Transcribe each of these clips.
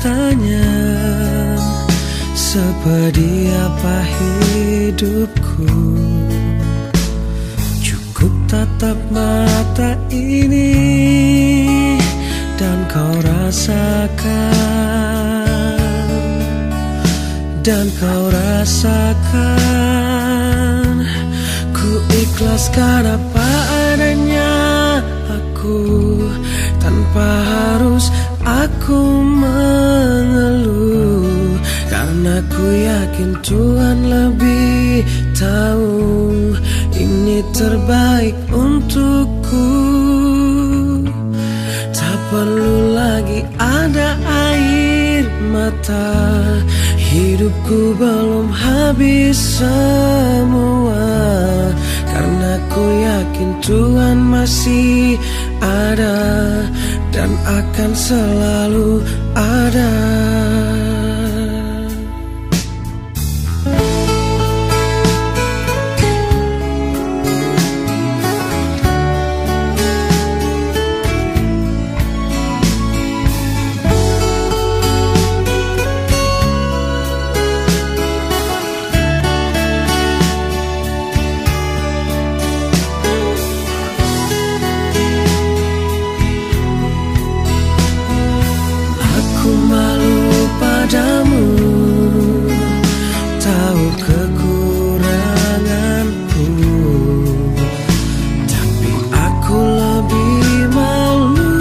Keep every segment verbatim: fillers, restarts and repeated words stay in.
bertanya, sepedih apa hidupku? Cukup tatap mata ini dan kau rasakan, dan kau rasakan. Ku ikhlaskan apa adanya aku, tanpa harus aku mengeluh, karena ku yakin Tuhan lebih tahu ini terbaik untukku. Tak perlu lagi ada air mata, hidupku belum habis semua, karena ku yakin Tuhan masih ada dan akan selalu ada. Kekuranganku, tapi aku lebih malu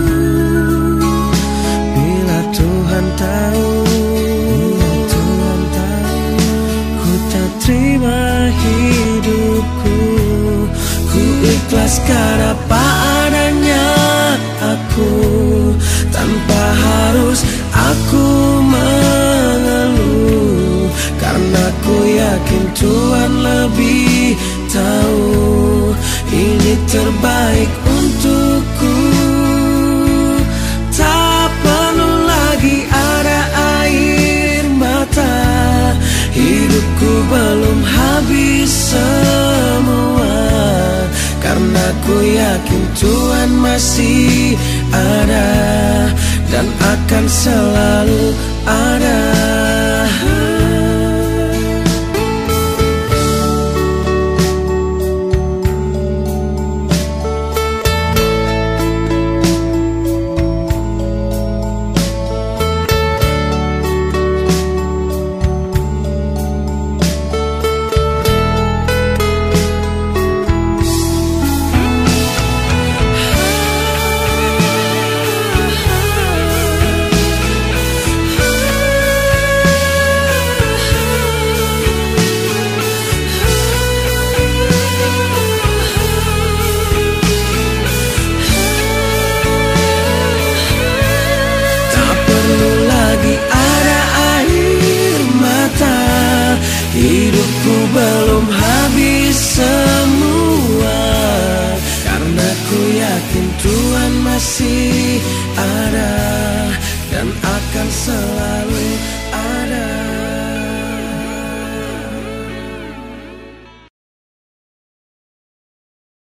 bila Tuhan tahu, bila Tuhan tahu ku tak terima hidupku. Ku ikhlaskan apa adanya aku, tanpa harus aku mengeluh, karena ku yakin Tuhan lebih tahu ini terbaik untukku. Tak perlu lagi ada air mata, hidupku belum habis semua, karena ku yakin Tuhan masih ada dan akan selalu ada.